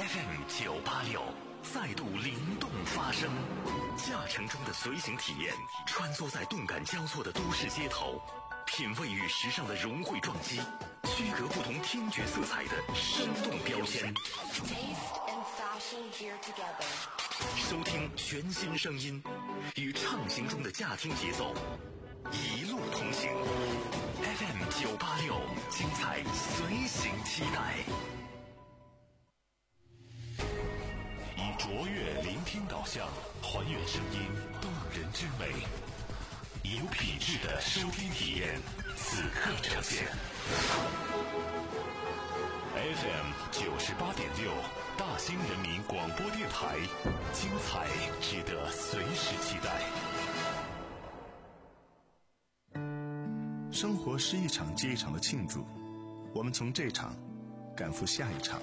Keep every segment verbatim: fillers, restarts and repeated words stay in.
F M 九八六再度灵动发声，驾乘中的随行体验，穿梭在动感交错的都市街头，品味与时尚的融汇撞击，区隔不同听觉色彩的生动标签。收听全新声音，与畅行中的驾听节奏，一路同行。F M 九八六，精彩随行期待。以卓越聆听导向，还原声音动人之美，以有品质的收听体验，此刻呈现。F M 九十八点六，大兴人民广播电台，精彩值得随时期待。 生活是一场接一场的庆祝，我们从这场赶赴下一场。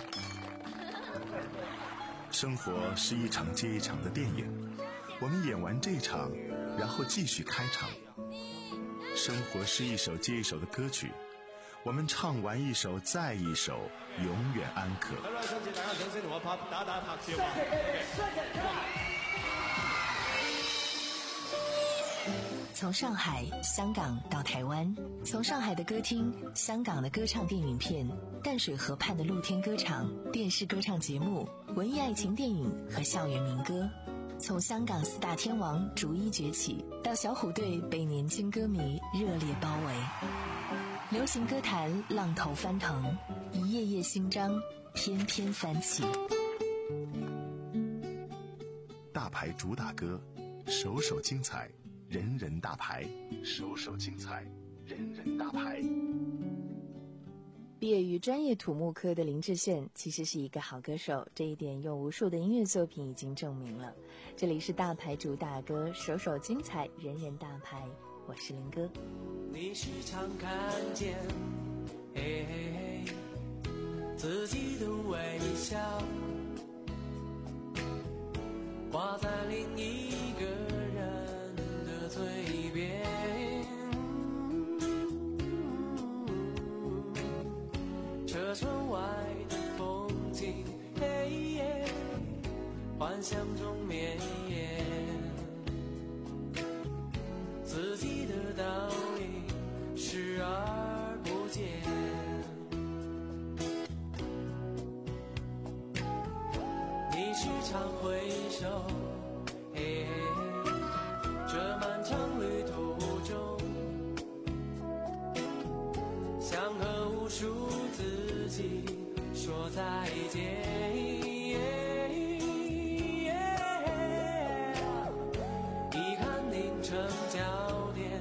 生活是一场接一场的电影，我们演完这场，然后继续开场。生活是一首接一首的歌曲，我们唱完一首再一首，永远安可。 从上海、香港到台湾，从上海的歌厅、香港的歌唱电影片、淡水河畔的露天歌场、电视歌唱节目、文艺爱情电影和校园民歌，从香港四大天王逐一崛起，到小虎队被年轻歌迷热烈包围，流行歌坛浪头翻腾，一页页新章翩翩翻起。 大牌主打歌，首首精彩，人人大牌，首首精彩，人人大牌。 毕业于专业土木科的林志炫其实是一个好歌手，这一点用无数的音乐作品已经证明了。这里是大牌主打歌，首首精彩，人人大牌，我是林哥。 你时常看见嘿嘿嘿自己的微笑挂在另一个人的嘴边，车窗外的风景嘿耶幻想中绵延，自己的倒影视而不见，你时常回首嘿嘿这漫长旅途中，想和无数自己说再见，遗憾凝成焦点，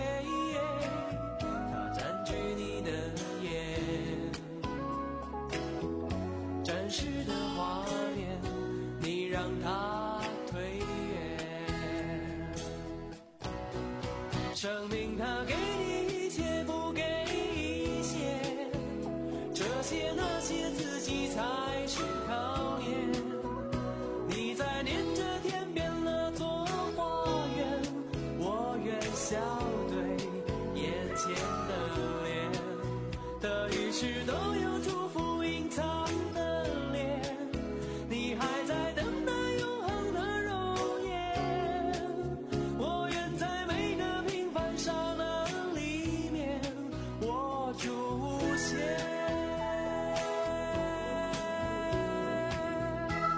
它占据你的眼，真实的画面你让它推远，生命它给你一切不给一些，这些那些自己才是考验，你在念着天边那座花园，我愿笑对眼前的脸，的于是都有祝福隐藏的脸，你还在等待永恒的容颜，我愿在每个平凡刹那里面我出现。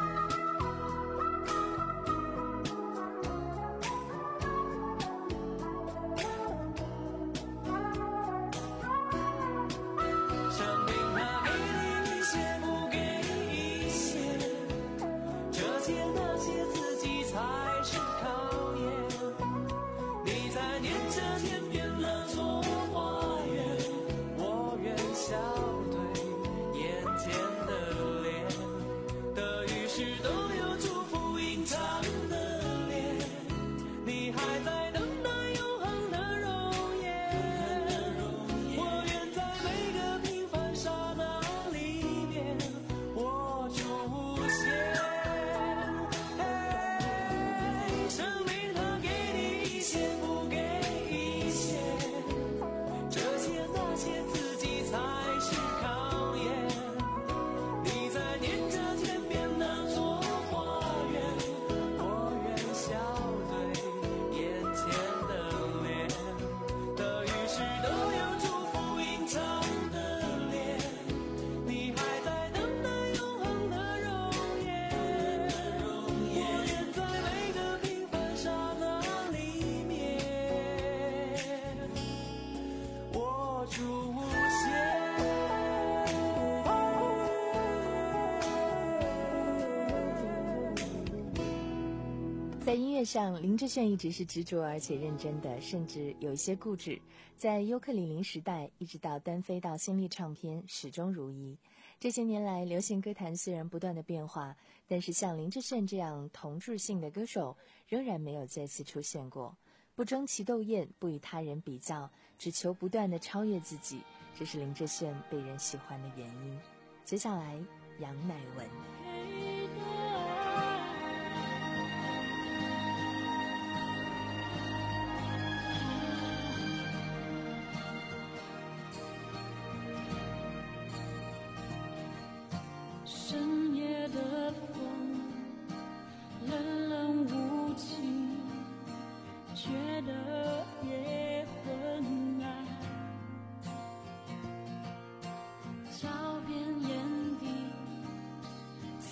在音乐上，林志炫一直是执着而且认真的，甚至有一些固执。在尤克里里时代，一直到单飞到新力唱片，始终如一。这些年来，流行歌坛虽然不断的变化，但是像林志炫这样同质性的歌手，仍然没有再次出现过。不争奇斗艳，不与他人比较，只求不断的超越自己，这是林志炫被人喜欢的原因。接下来，杨乃文。 深夜的风冷冷无情，觉得也昏暗，照遍眼底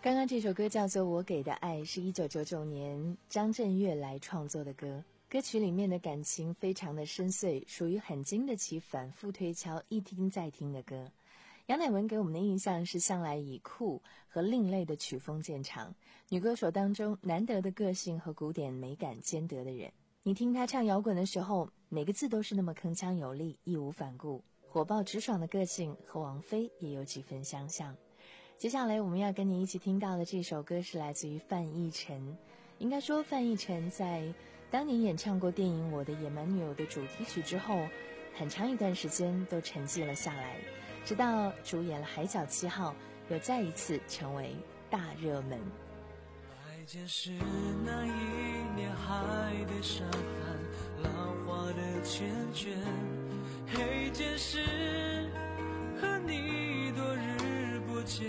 刚刚这首歌叫做《我给的爱》，是一九九九年张震岳来创作的歌。歌曲里面的感情非常的深邃，属于很经得起反复推敲、一听再听的歌。杨乃文给我们的印象是向来以酷和另类的曲风见长，女歌手当中难得的个性和古典美感兼得的人。你听她唱摇滚的时候，每个字都是那么铿锵有力，义无反顾，火爆直爽的个性和王菲也有几分相像。接下来我们要跟你一起听到的这首歌是来自于范逸臣。应该说范逸臣在当年演唱过电影《我的野蛮女友》的主题曲之后，很长一段时间都沉寂了下来，直到主演了《海角七号》，又再一次成为大热门。 白键是那一年海的沙滩，浪花的缱绻，黑键是和你多日不见，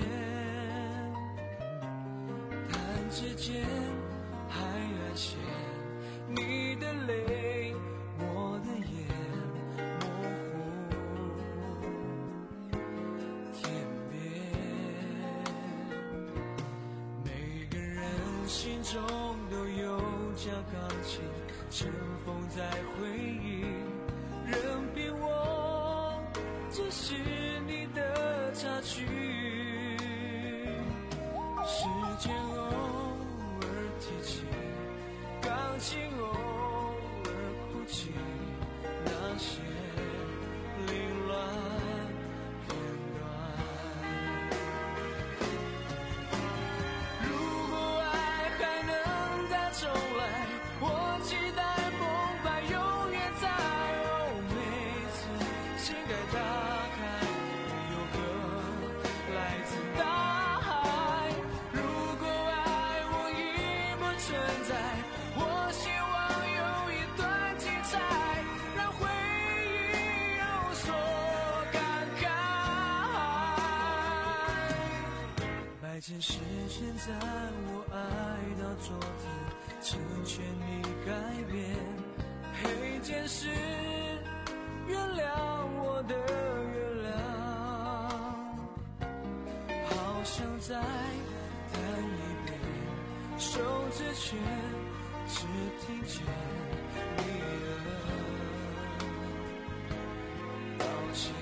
弹指间海岸线，你的泪我的眼模糊天边，每个人心中都有架钢琴，尘封在回忆，任凭我只是你的插曲，时间偶尔提起，钢琴偶尔哭泣，那些凌乱片段。如果爱还能再重来，我期待澎湃永远在。哦，每次心盖打开，有个来自大海。如果爱我已不存在，我希望有一段精彩，让回忆有所感慨。白键是现在，我爱到昨天，成全你改变。黑键是原谅我的原谅，好想再弹一遍，手指圈只听见你的道歉。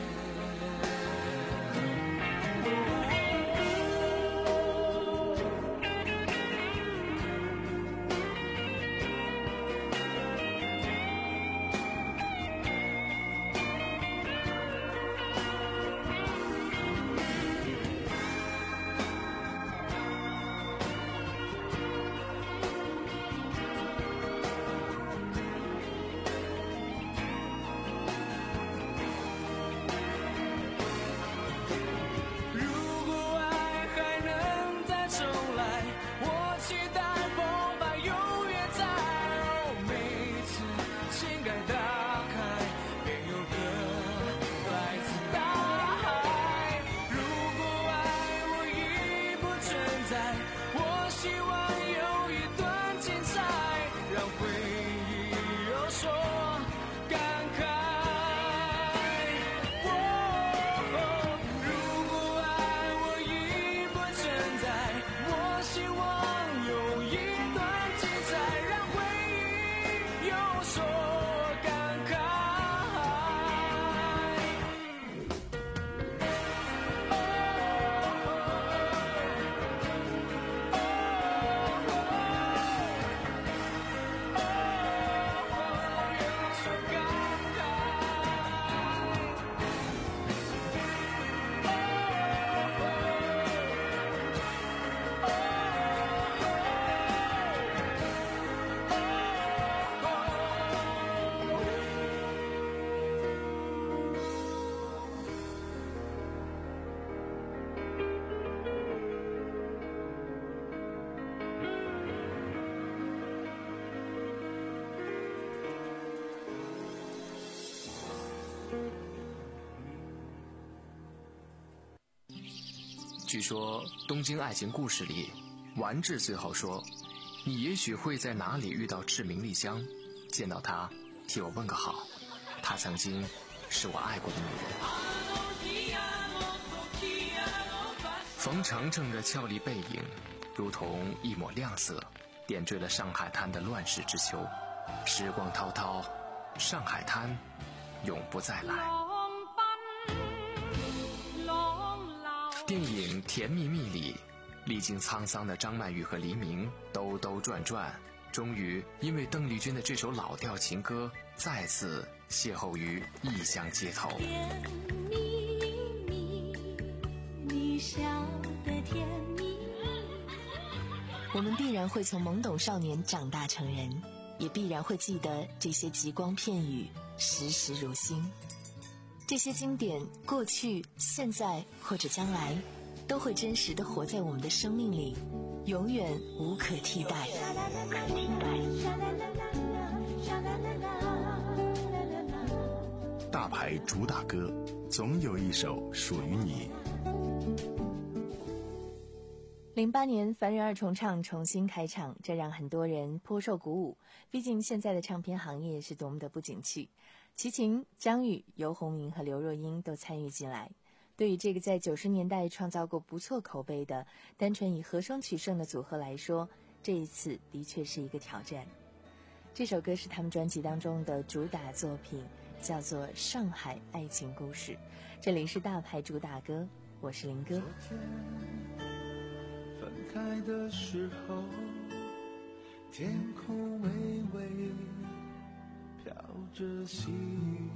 据说《东京爱情故事》里，丸治最后说：“你也许会在哪里遇到志明丽香，见到她，替我问个好。她曾经是我爱过的女人。” 冯程程的俏丽背影如同一抹亮色，点缀了上海滩的乱世之秋。时光滔滔，上海滩永不再来。电影《甜蜜蜜》里，历经沧桑的张曼玉和黎明兜兜转转，终于因为邓丽君的这首老调情歌再次邂逅于异乡街头。 甜蜜蜜，你笑得甜蜜。 我们必然会从懵懂少年长大成人，也必然会记得这些极光片语，时时如新。这些经典，过去、现在或者将来，都会真实地活在我们的生命里，永远无可替代。 大牌主打歌，总有一首属于你。 零八年凡人二重唱重新开唱，这让很多人颇受鼓舞。毕竟现在的唱片行业是多么的不景气。齐秦、张宇、游鸿明和刘若英都参与进来。对于这个在九十年代创造过不错口碑的单纯以和声取胜的组合来说，这一次的确是一个挑战。这首歌是他们专辑当中的主打作品，叫做《上海爱情故事》。这里是大牌主打歌，我是林哥。 分开的时候，天空微微飘着细雨，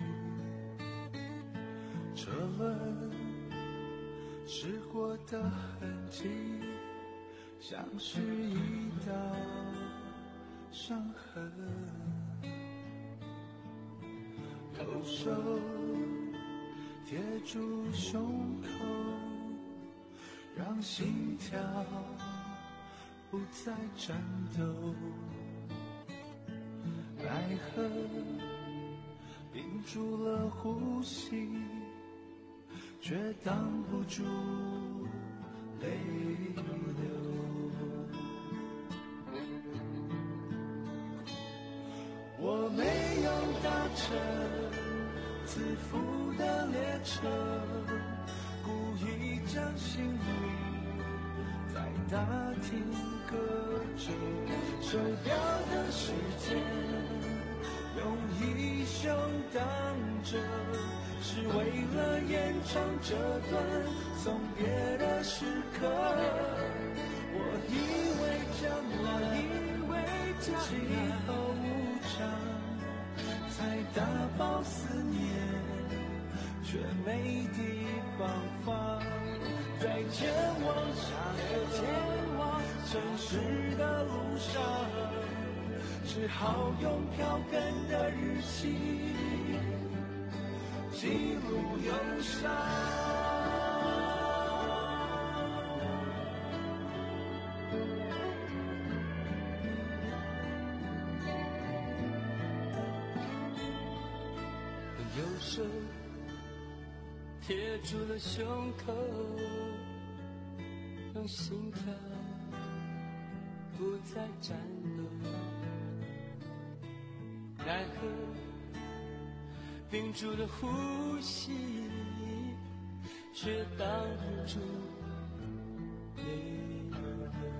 车轮驶过的痕迹，像是一道伤痕。右手贴住胸口，让心跳不再颤抖。爱恨屏住了呼吸，却挡不住泪流。我没有搭乘自负的列车，故意将心里在大厅搁着，手表的时间用衣袖挡着，是为了延长这段送别的时刻。我以为将来气候无常，才打包思念，却没地方放。在前往下个前往城市的路上，只好用票根的日期记录忧伤。右手贴住了胸口，让心跳不再颤抖。奈何屏住了呼吸，却挡不住泪流。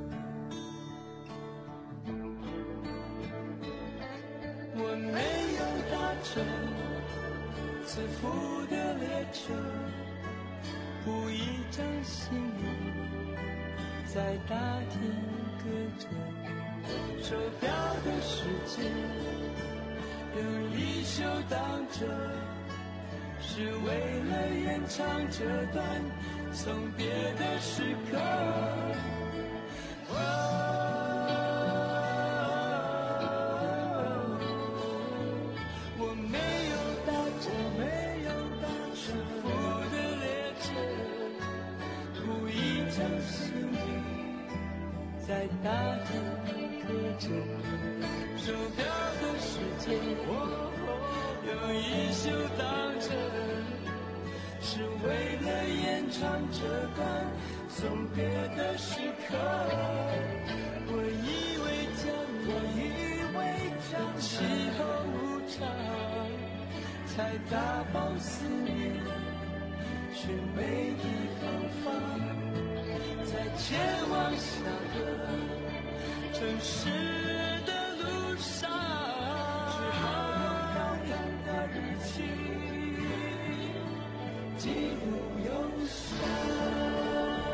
我没有搭乘自负的列车，故意将心里在大厅搁着，手表的时间用衣袖挡着，是为了延长这段送别的时刻。在大厅搁着，手表的时间用衣袖挡着，是为了延长这段送别的时刻。我以为将我以为将气候无常，才打包思念，却没地方放。 在前往下个城市的路上，只好用遥远的日期记录忧伤。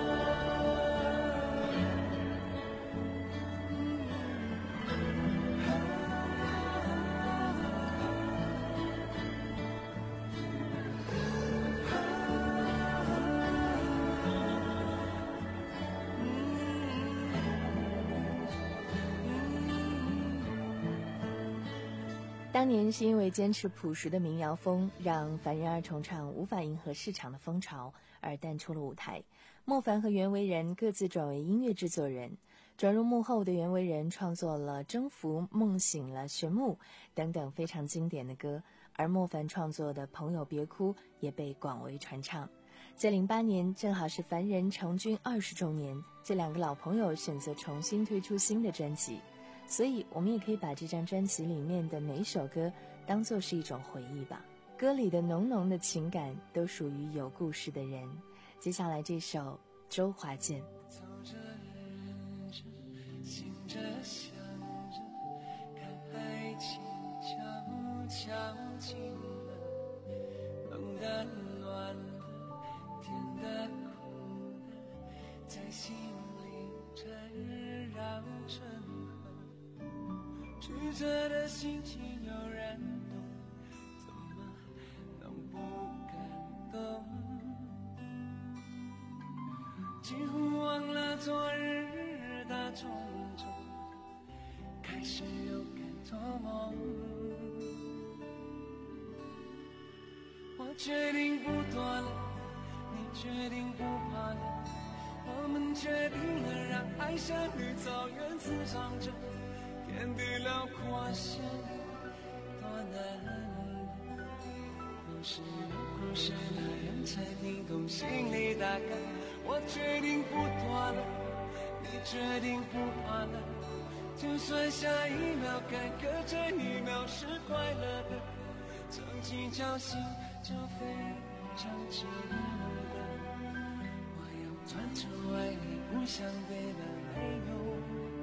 当年是因为坚持朴实的民谣风，让凡人二重唱无法迎合市场的风潮而淡出了舞台。莫凡和袁惟仁各自转为音乐制作人，转入幕后的袁惟仁创作了《征服》《梦醒了》《玄牧》等等非常经典的歌，而莫凡创作的《朋友别哭》也被广为传唱。在零八年，正好是凡人成军二十周年，这两个老朋友选择重新推出新的专辑。所以我们也可以把这张专辑里面的每一首歌当作是一种回忆吧，歌里的浓浓的情感都属于有故事的人。接下来这首周华健。 走着忍着醒着想着，看爱情悄悄近了，冷的暖的甜的苦的，在心里缠绕成曲折的心情有人懂，怎么能不感动？几乎忘了昨日的种种，开始又敢做梦。我决定不躲了，你决定不怕了，我们决定了让爱像绿草原滋长着。天地辽阔相多难，都是有故事的人才听懂心里大概。我决定不躲了，你决定不怕了，就算下一秒该隔着一秒是快乐的，曾经侥幸就非常值得。我要专注爱你，不想别的没有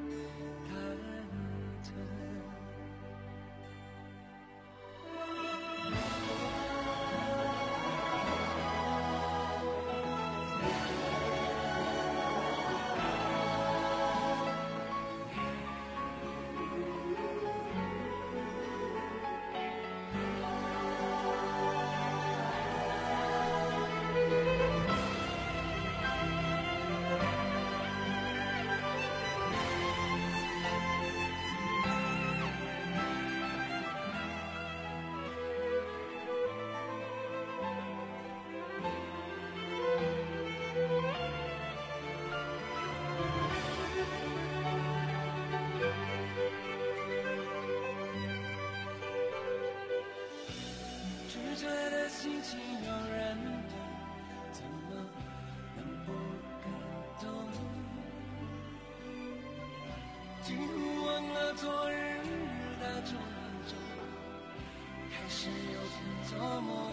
心情有人懂，怎么能不感动？几乎忘了昨日的种种，开始又敢做梦。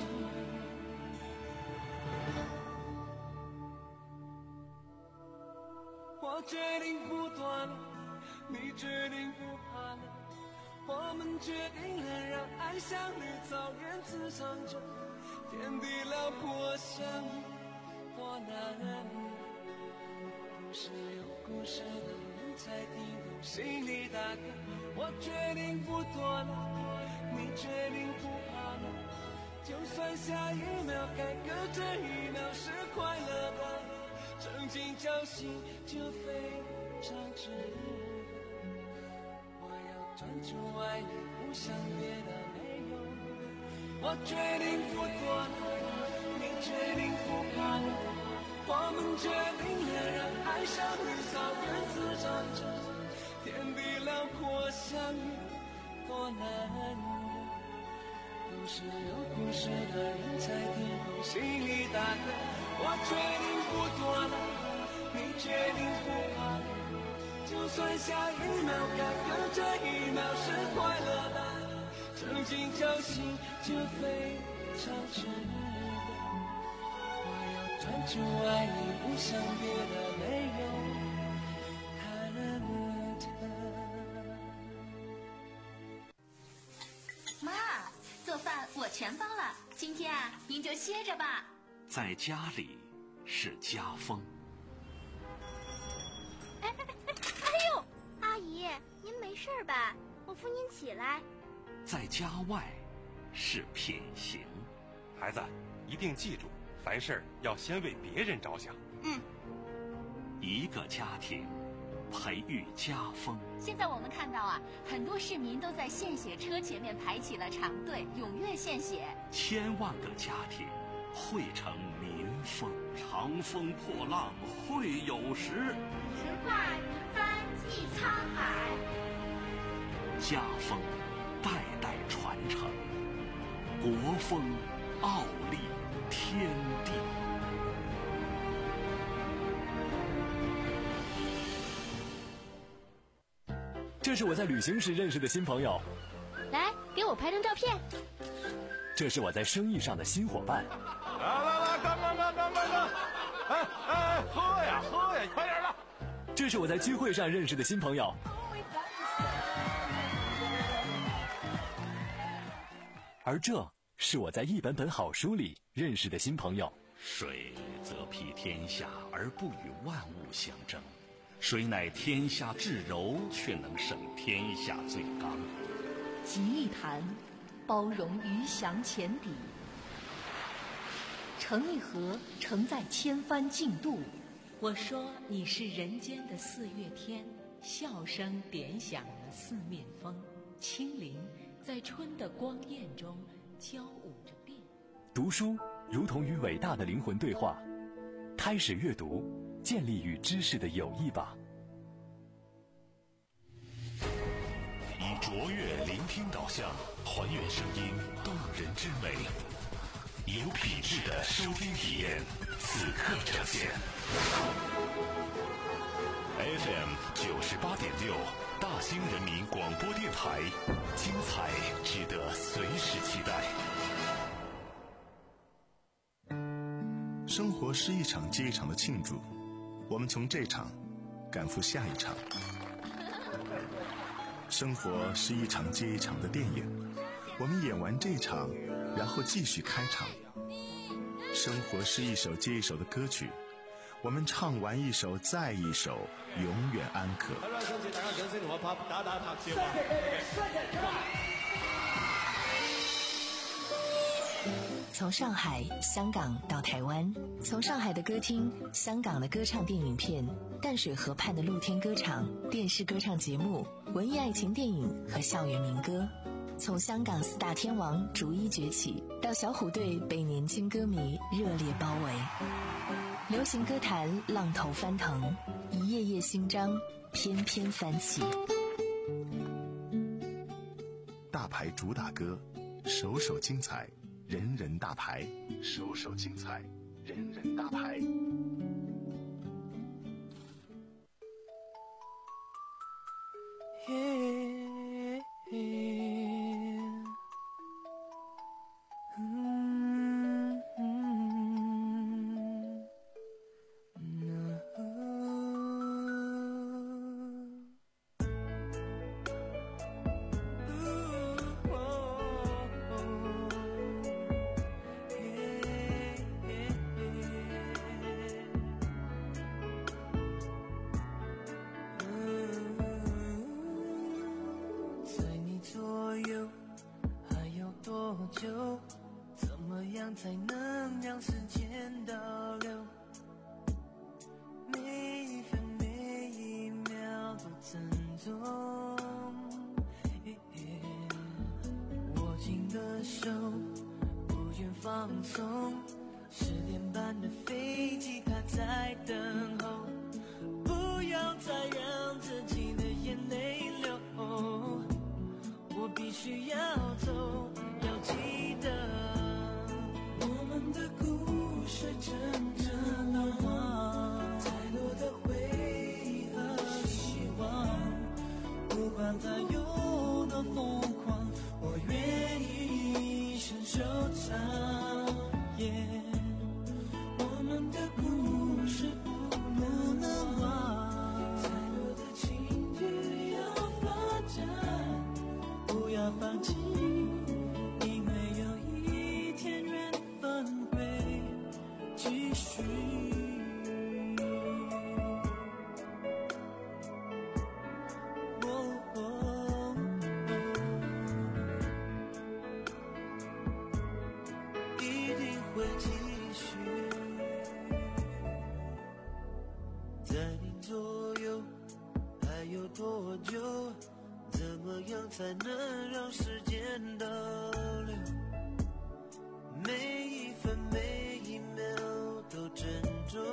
我决定不躲了，你决定不怕了，我们决定了让爱像绿草原滋长着。天地辽阔相多难，不是有故事的人才听懂心里大概。我决定不躲了，你决定不怕了，就算下一秒该隔着一秒是快乐的，曾经侥幸就非常值得。我要专注爱你，不想别的没有。我决定不躲了，你决定不怕了，我们决定了让爱像绿草原滋长着。天地辽阔相遇多难，都是有故事的人才听懂心里大概。我决定不躲了，你决定不怕了，就算下一秒该隔着一秒是快乐的，曾经侥幸就非常值得。我要专注爱你，不想别的没有。 全包了，今天啊，您就歇着吧。 在家里是家风。 哎哎哎！哎呦，阿姨，您没事吧？我扶您起来。 在家外是品行。 孩子，一定记住，凡事要先为别人着想。 嗯。 一个家庭培育家风。 现在我们看到啊，很多市民都在献血车前面排起了长队，踊跃献血。 千万个家庭汇成民风。长风破浪会有时， 直挂云帆济沧海。 家风代代传承，国风傲立天地。 这是我在旅行时认识的新朋友， 来给我拍张照片。 这是我在生意上的新伙伴。 来来来，干干干干干干！哎哎，喝呀喝呀，快点的！ 这是我在聚会上认识的新朋友。而这是我在一本本好书里认识的新朋友。 水则披天下而不与万物相争，水乃天下至柔，却能胜天下最刚。 集一坛，包容鱼翔浅底；盛一盒，盛在千帆竞渡。我说你是人间的四月天，笑声点响了四面风，清灵在春的光艳中交舞着变。 读书如同与伟大的灵魂对话，开始阅读，建立与知识的友谊吧。 以卓越聆听导向，还原声音动人之美，有品质的收听体验，此刻呈现。F M 九十八点六，大兴人民广播电台，精彩值得随时期待。生活是一场接一场的庆祝，我们从这场赶赴下一场。生活是一场接一场的电影，我们演完这场，然后继续开场。生活是一首接一首的歌曲，我们唱完一首再一首，永远安可。 从上海、香港到台湾，从上海的歌厅、香港的歌唱电影片、淡水河畔的露天歌场、电视歌唱节目、文艺爱情电影和校园民歌，从香港四大天王逐一崛起，到小虎队被年轻歌迷热烈包围。流行歌坛浪头翻腾，一页页新章翩翩翻起。 大牌主打歌，首首精彩，人人大牌，首首精彩，人人大牌。 怎么样才能让时间倒流？每一分每一秒都珍重。握紧的手，不愿放松。失联般的飞机，它在等候。不要再让自己的眼泪流，我必须要走。要记得，我们的故事真正的梦，太多的回忆和希望，不管它有多疯狂，我愿意一生收藏。Yeah， 我们的故事不能忘，太多的情节要发展，不要放弃。因为有一续。哦哦哦，一定会继续。在你左右还有多久？怎么样才能让时间倒流？每一分每一秒都珍重。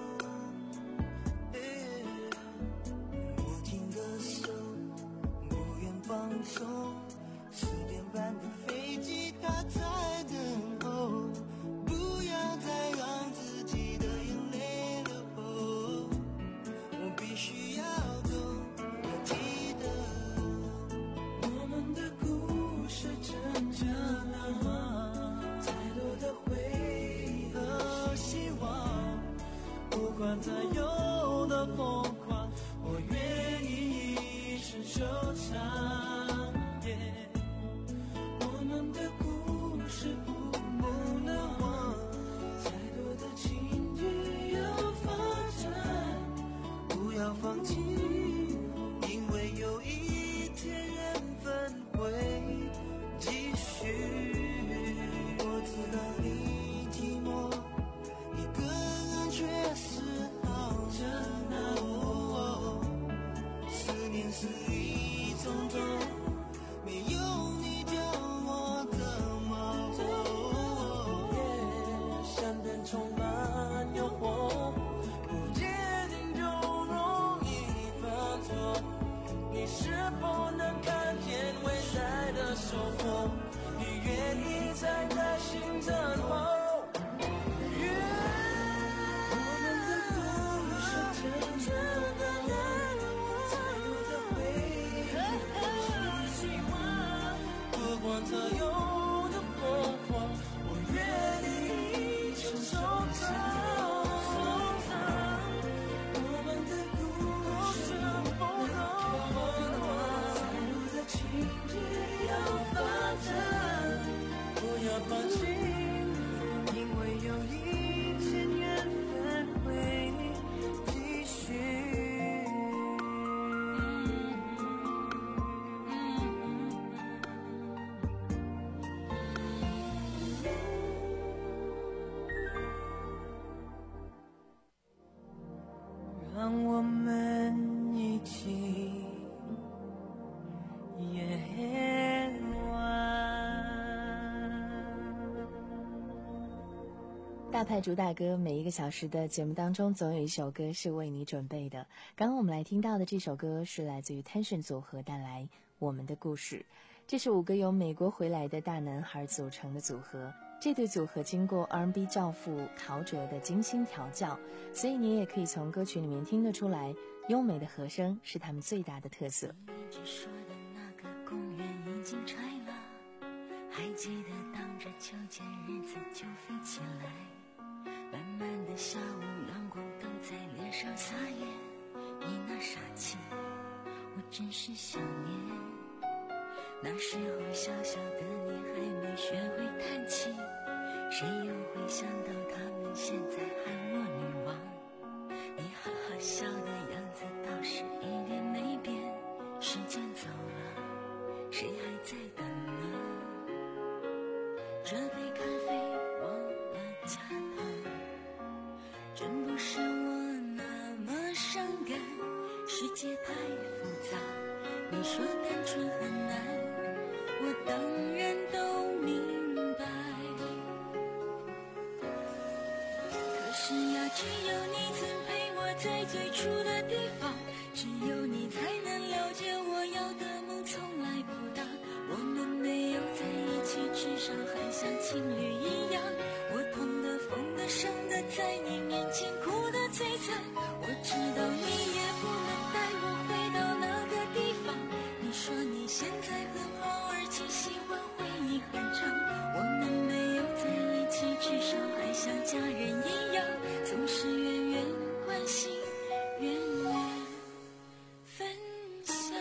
我听歌手，不愿放松。十点半的飞机，它在等候。不要再让自己的眼泪流。我必须要走，要记得我们的故事成长了太多的回忆和希望。不管再有的疯狂，我愿意一生收藏。yeah 我们的故事不能忘，再多的情节要发展，不要放弃，因为有一天缘分会继续。我知道你寂寞，一个人却是好着呢。思念是一种痛，没有你叫我怎么活？相片充满诱惑，不坚定就容易犯错。你是否能看见未来的收获？你愿意站在心等候？不管它有的疯狂，我愿意一生收藏。我们的故事不能忘，再多的情节要发展，不要放弃，因为有一天缘分会继续。让我们一起夜晚。 大派主打歌，每一个小时的节目当中总有一首歌是为你准备的。刚刚我们来听到的这首歌是来自于 Tension 组合带来我们的故事。这是五个由美国回来的大男孩组成的组合，这对组合经过 R and B 教父陶喆的精心调教，所以你也可以从歌曲里面听得出来，优美的和声是他们最大的特色。 你说的那个公园已经拆了，还记得荡着秋千日子就飞起来，慢慢的下午阳光都在脸上撒野，你那傻气我真是想念。那时候小小的你还没学会叹气，谁又会想到他们现在喊我女王？你哈哈笑的样子倒是一点没变，时间走了，谁还在等呢？这杯咖啡忘了加糖，真不是我那么伤感，世界太复杂，你说单纯很难，我当然都明白。可是呀，只有你曾陪我在最初的地方，只有你才能了解我要的梦从来不大。我们没有在一起，至少还像情侣一样。我痛的、疯的、伤的，在你面前哭得最惨。我知道你也不能带我回到那个地方。你说你现在很好，而且喜欢回忆很长。我们没有在一起，至少还像家人一样，总是远远关心，远远分享。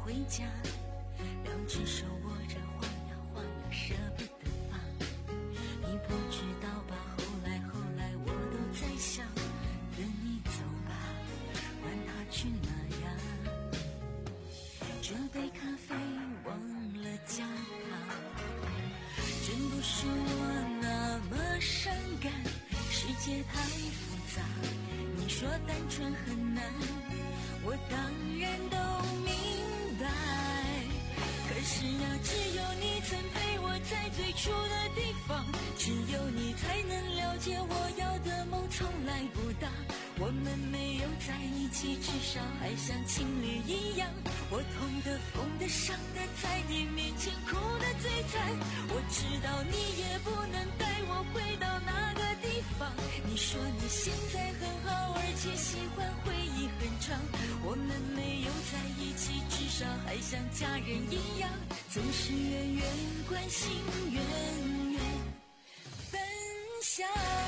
回家，两只手握着晃呀晃呀舍不得放。你不知道吧，后来后来我都在想，跟你走吧，管他去哪呀。这杯咖啡忘了加糖，真不是我那么伤感，世界太复杂，你说单纯很难，我当然都明白。可是啊，只有你曾陪我在最初的地方，只有你才能了解我要的梦从来不大。我们没有在一起，至少还像情侣一样。我痛的、疯的、伤的，在你面前哭的最惨。我知道你也不能带我回到那个地方。你说你现在很好，而且喜欢回忆很长。我们没有在一起，至少还像家人一样，总是远远关心，远远分享。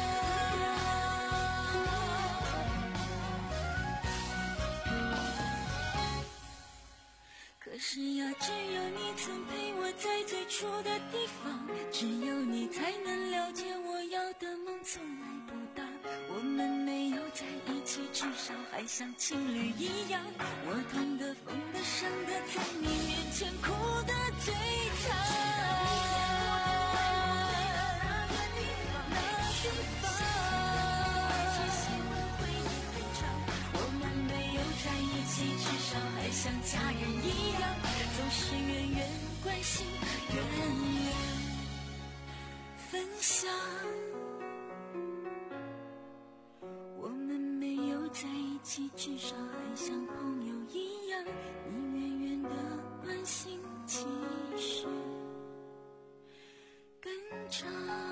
可是呀，只有你曾陪我在最初的地方，只有你才能了解我要的梦从来不大。我们没有在一起，至少还像情侣一样。我痛的、疯的、伤的，在你面前哭的最惨。至少还像家人一样，总是远远关心，远远分享。我们没有在一起，至少还像朋友一样，你远远的关心，其实更长。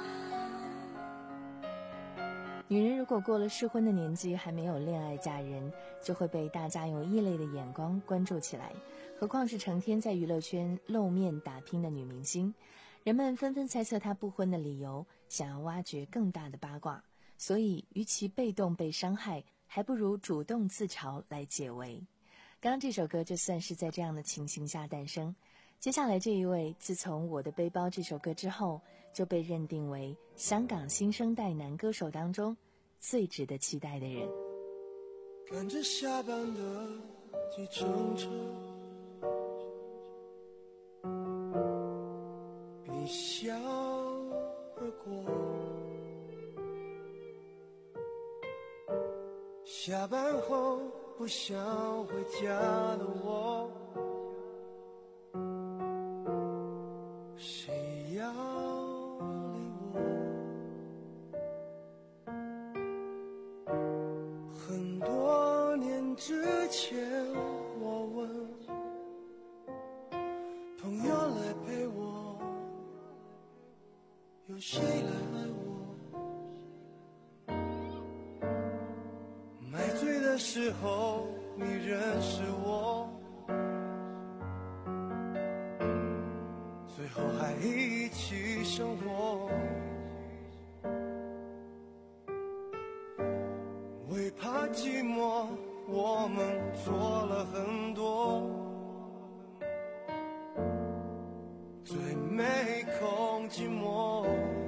女人如果过了适婚的年纪，还没有恋爱嫁人，就会被大家用异类的眼光关注起来，何况是成天在娱乐圈露面打拼的女明星。人们纷纷猜测她不婚的理由，想要挖掘更大的八卦，所以与其被动被伤害，还不如主动自嘲来解围。刚刚这首歌就算是在这样的情形下诞生。接下来这一位，自从《我的背包》这首歌之后，就被认定为香港新生代男歌手当中最值得期待的人。 赶着下班的计程车，比笑而过，下班后不想回家的我，谁要理我？很多年之前我问朋友来陪我，有谁来爱我？买醉的时候你认识我，最后还一起生活，为怕寂寞我们做了很多，最没空寂寞。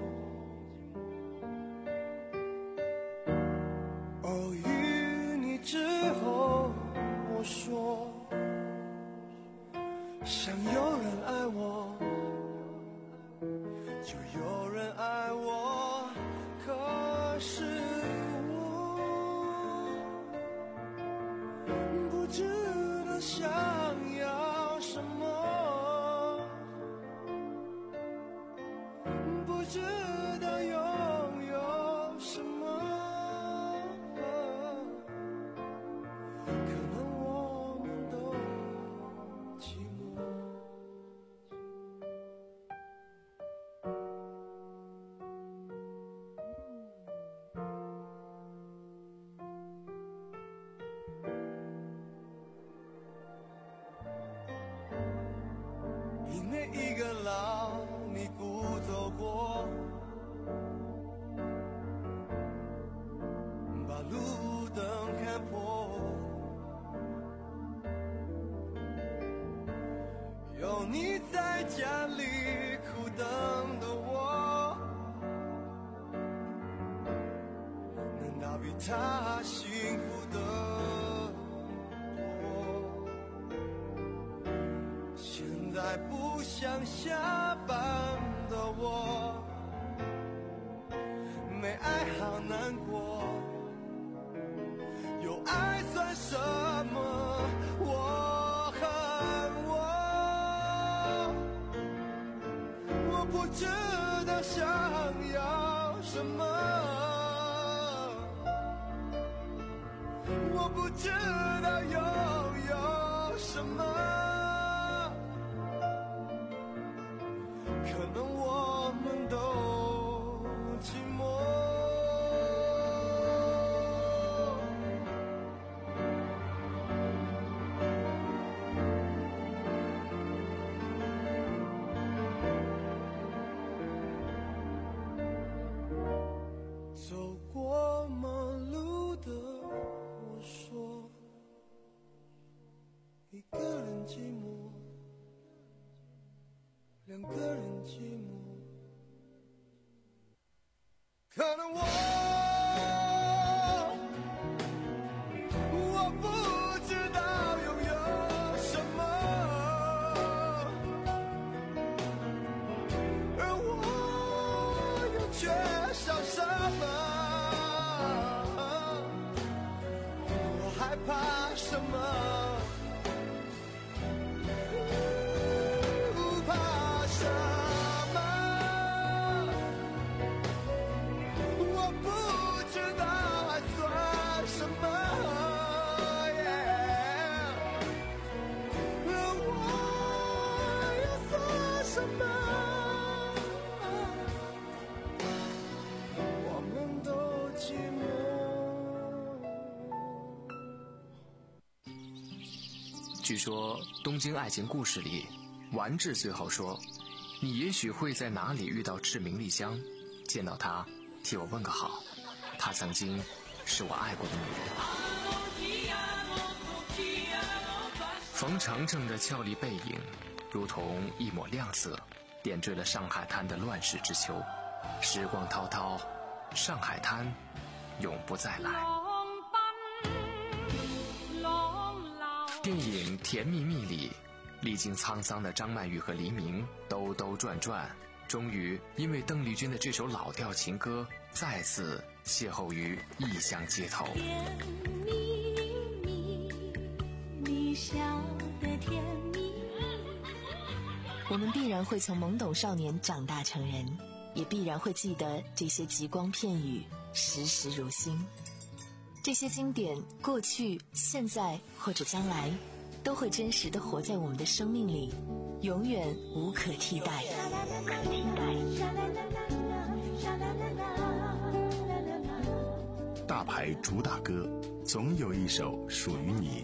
偶遇你之后我说想有人爱我就有人爱我，可是我不知道想要什么，不知道拥有什么，可能我们都寂寞。 你在家里苦等的我，难道比他幸福的多？现在不想下班的我，没爱好难过，有爱算什么？我恨我，我不知道想要什么，我不知道拥有什么，可能我们都寂寞。走过马路的我说，一个人寂寞，两个人寂寞，可能我我不知道拥有什么，而我又缺少什么，我害怕什么？ 据说《东京爱情故事》里，丸治最后说：“你也许会在哪里遇到志明丽香，见到她，替我问个好。她曾经是我爱过的女人。”冯程程的俏丽背影，如同一抹亮色，点缀了上海滩的乱世之秋。时光滔滔，上海滩永不再来。电影《甜蜜蜜》里，历经沧桑的张曼玉和黎明兜兜转转，终于因为邓丽君的这首老调情歌，再次邂逅于异乡街头。 甜蜜蜜，你笑得甜蜜。 我们必然会从懵懂少年长大成人，也必然会记得这些极光片语，时时如新。这些经典，过去、现在或者将来，都会真实地活在我们的生命里，永远无可替代。无可替代。 大牌主打歌，总有一首属于你。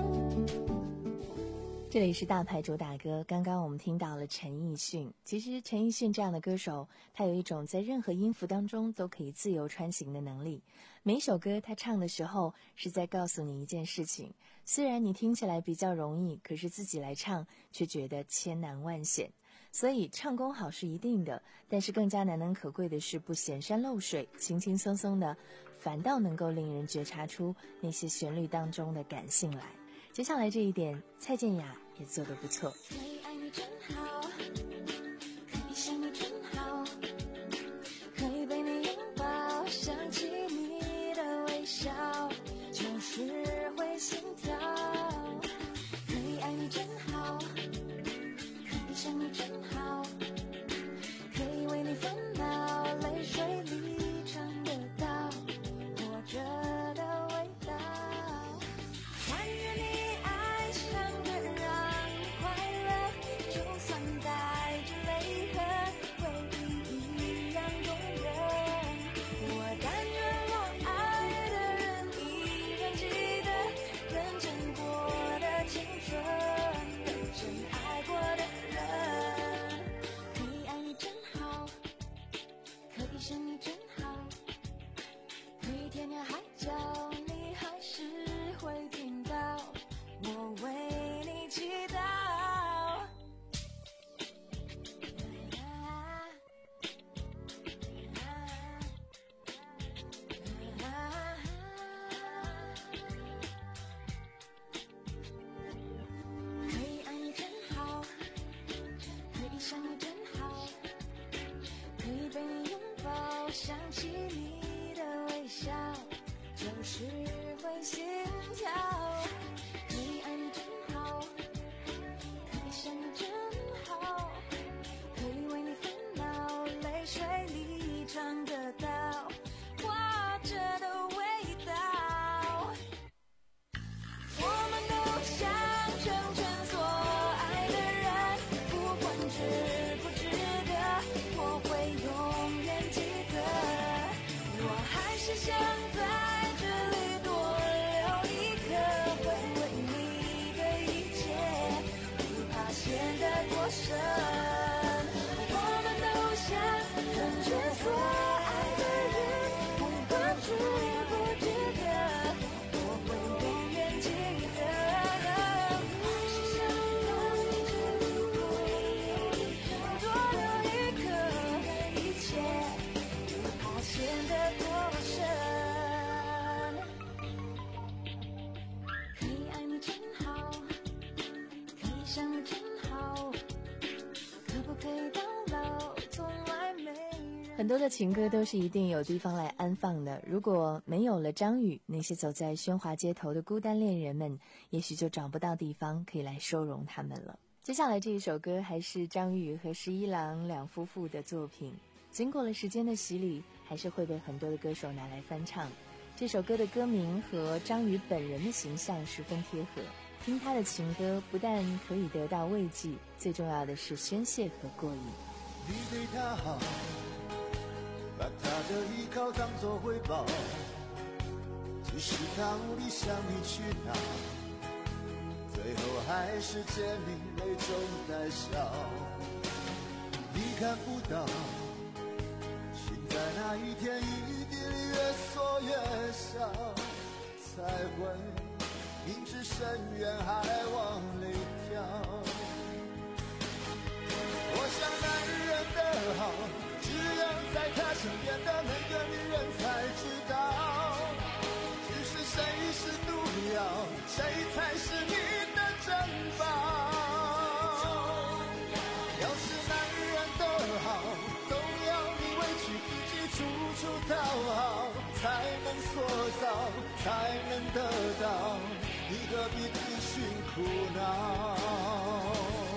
这里是大牌主打歌，刚刚我们听到了陈奕迅。其实陈奕迅这样的歌手，他有一种在任何音符当中都可以自由穿行的能力。每一首歌他唱的时候是在告诉你一件事情，虽然你听起来比较容易，可是自己来唱却觉得千难万险。所以唱功好是一定的，但是更加难能可贵的是不显山露水，轻轻松松的，反倒能够令人觉察出那些旋律当中的感性来。接下来这一点，蔡健雅也做得不错。 可以爱你真好，可以想你真好，可以被你拥抱，想起你的微笑，就是会心跳。可以爱你真好，可以想你真好，可以为你烦恼，泪水里尝得到活着的味道。穿越你爱上的让你快乐，就算带想真好，可不可以到老，从来没人。 很多的情歌都是一定有地方来安放的，如果没有了张宇，那些走在喧哗街头的孤单恋人们也许就找不到地方可以来收容他们了。接下来这一首歌还是张宇和十一郎两夫妇的作品，经过了时间的洗礼，还是会被很多的歌手拿来翻唱。这首歌的歌名和张宇本人的形象十分贴合，听他的情歌不但可以得到慰藉，最重要的是宣泄和过瘾。 你对他好，把他的依靠当作回报，即使他无力向你去拿，最后还是见你泪中带笑。你看不到，心在那一天一滴里越缩越小，才会明知深渊还往里跳。我想男人的好，只有在他身边的那个女人才知道，只是谁是毒药，谁才是你的珍宝。要是男人的好，总要你委屈自己处处讨好，才能塑造，才能得到，你何必自寻苦恼。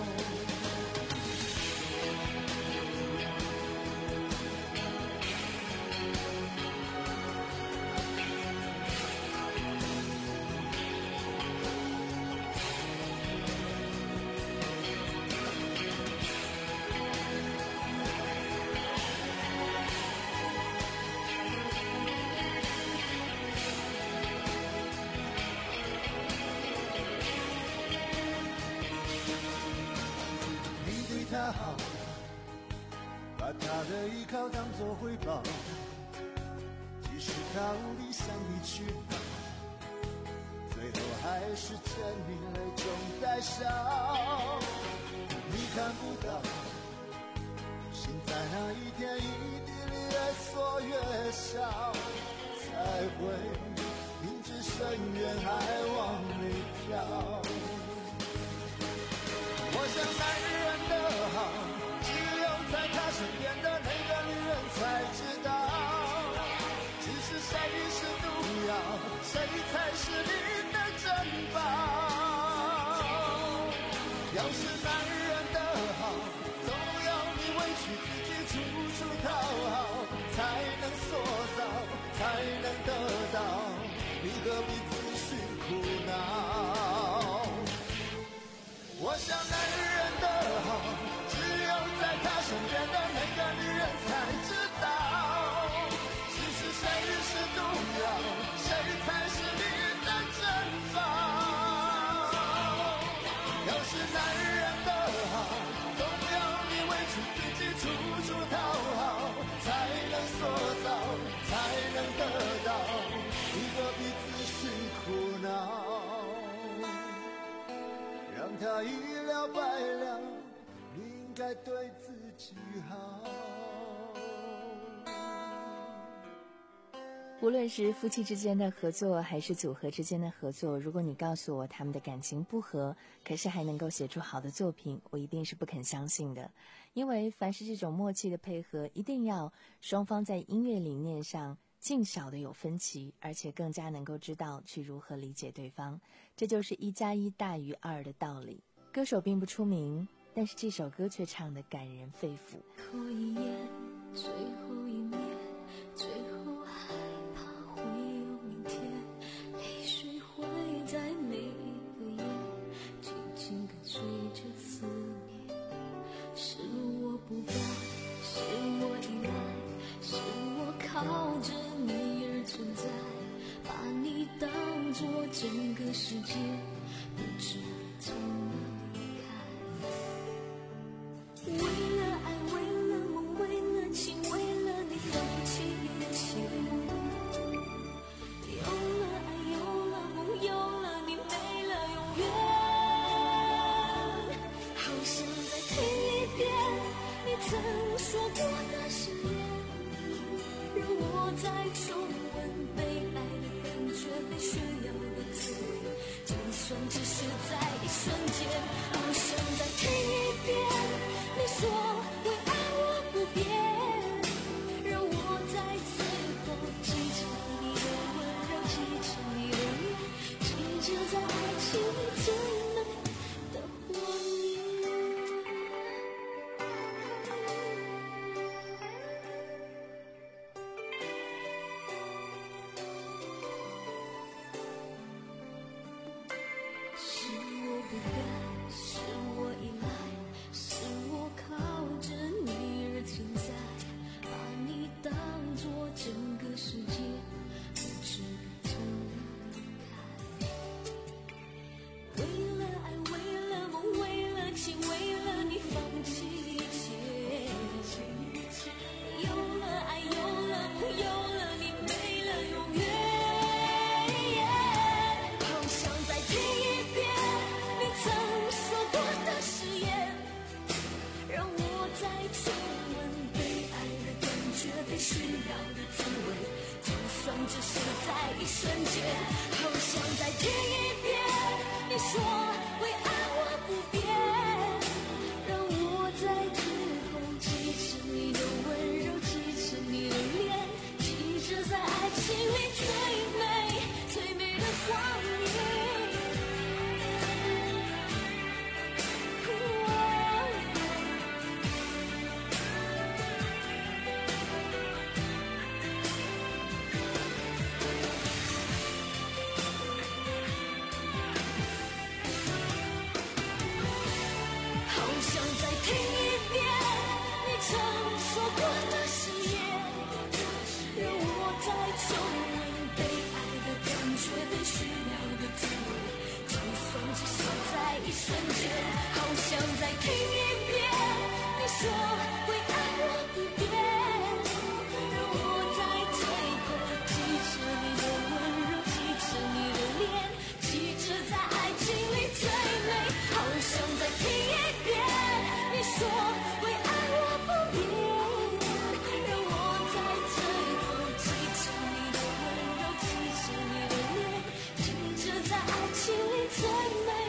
他好，把他的依靠当作回报，即使他无力向你去拿，最后还是见你泪中带笑。你看不到，心在那一天一滴里越缩越小，才会明知深渊还往里跳。我想男人的好，只有在他身边的那个女人才知道，只是谁是毒药，谁才是你的珍宝。要是男人的好，总要你委屈自己处处讨好，才能塑造，才能得到，你何必自寻苦恼。我想男人的好，只有在他身边的那个女人才知道，只是谁是毒药，谁才是你的珍宝。要是男人的好，总要你委屈自己处处讨好，才能塑造，才能得到，你何必自寻苦恼。让他一了百了，你应该对自己好。 无论是夫妻之间的合作还是组合之间的合作，如果你告诉我他们的感情不和，可是还能够写出好的作品，我一定是不肯相信的。因为凡是这种默契的配合，一定要双方在音乐理念上尽少的有分歧，而且更加能够知道去如何理解对方，这就是一加一大于二的道理。歌手并不出名，但是这首歌却唱得感人肺腑。 后一眼，最后一面，最后害怕会有明天，泪水会在每一个夜，紧紧跟随着思念。是我不该，是我依赖，是我靠着你而存在，把你当作整个世界，不知从哪离开。为了爱，为了梦，为了情，为了你放弃一切。有了爱，有了梦，有了你，没了永远。好想再听一遍你曾说过的誓言，让我再重温被爱的感觉，被需要的滋味，就算只是在一瞬间。好想不该，是我依赖，是我靠着你而存在，把你当作整个世界，不知该从哪离开。为了爱，为了梦，为了情，为了你放弃一切。有了爱，有了梦，有了你，没了永远。好想再听一遍你曾说过的誓言，让我再重温被爱的感觉，被需要的滋味，就算只是在一瞬间。好想再听一遍你说会爱我不变，让我在最后记着你的温柔，记着你的脸，记着在爱情里最美最美的画面。一瞬间，好想再听一遍你说会爱我不变，让我在最后记着你的温柔，记着你的脸，记着在爱情里最美。好想再听一遍你说会爱我不变，让我在最后记着你的温柔，记着你的脸，记着在爱情里最美。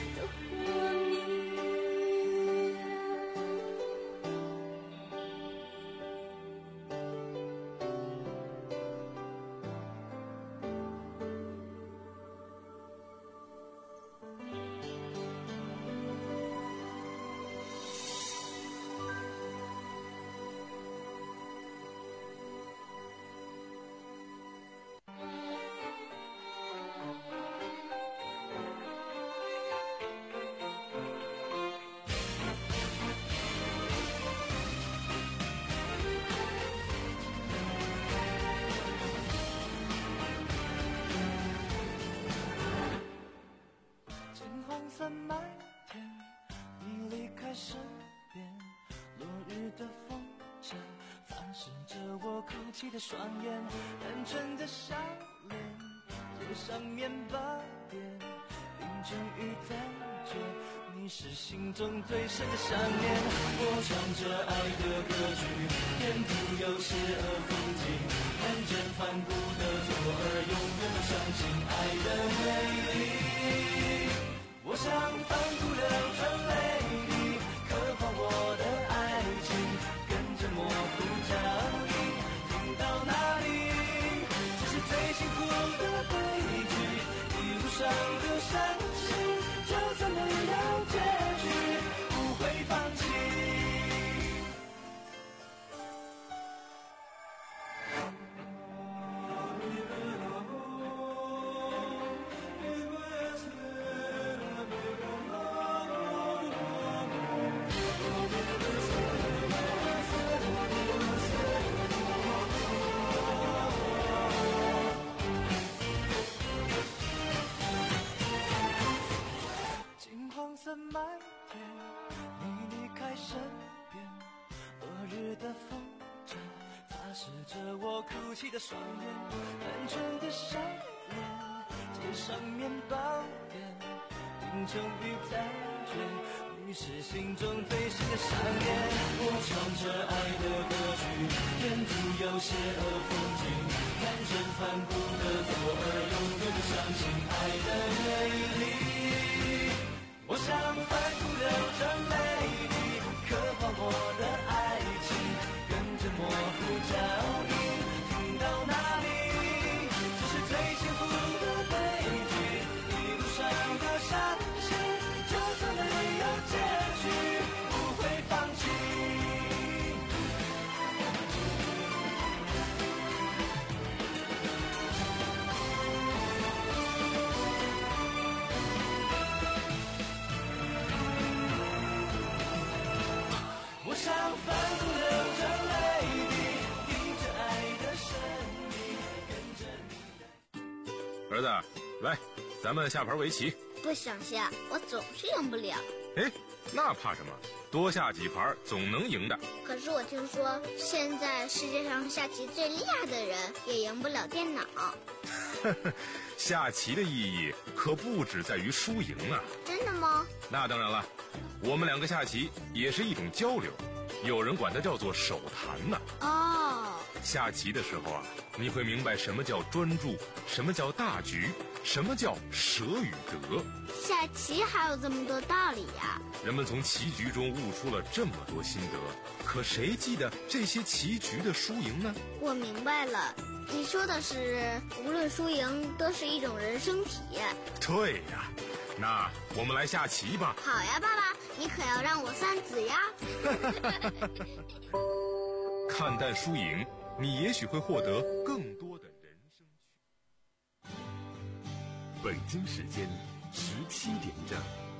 在麦田，你离开身边，落日的风筝擦拭着我哭泣的双眼，单纯的笑脸，贴上面包店，冰镇与残缺，你是心中最深的想念。我唱着爱的歌曲，沿途有诗和风景，看着反复的左耳，永远都相信爱的美丽。我想反复流成泪滴，刻画我的爱情，跟着模糊脚印，听到哪里，这是最幸福的悲剧。一路上的伤心，就算没有结局，不会放弃。麦田，你离开身边，落日的风筝擦拭着我哭泣的双眼，单纯的笑脸，街上面包店，冰城与残缺，你是心中最深的想念。我唱着爱的歌曲，沿途有诗和风景，看着反复的左耳，永远不相信爱的美丽。我想反复流成泪滴，刻画我的爱情，跟着模糊脚印，听到哪里，这是最幸福的悲剧。一路上的伤心，就算没有结局，不会放弃。 来，咱们下盘围棋。 不想下，我总是赢不了。 哎，那怕什么？多下几盘总能赢的。 可是我听说，现在世界上下棋最厉害的人也赢不了电脑。 下棋的意义可不只在于输赢啊！ 真的吗？ 那当然了，我们两个下棋也是一种交流，有人管它叫做手谈呢。 哦， 下棋的时候啊，你会明白什么叫专注，什么叫大局，什么叫舍与得。 下棋还有这么多道理呀！ 人们从棋局中悟出了这么多心得，可谁记得这些棋局的输赢呢？ 我明白了，你说的是无论输赢都是一种人生体验。 对呀，那我们来下棋吧。 好呀，爸爸，你可要让我三子呀。 看淡输赢，你也许会获得更多的人生趣。 北京时间十七点整。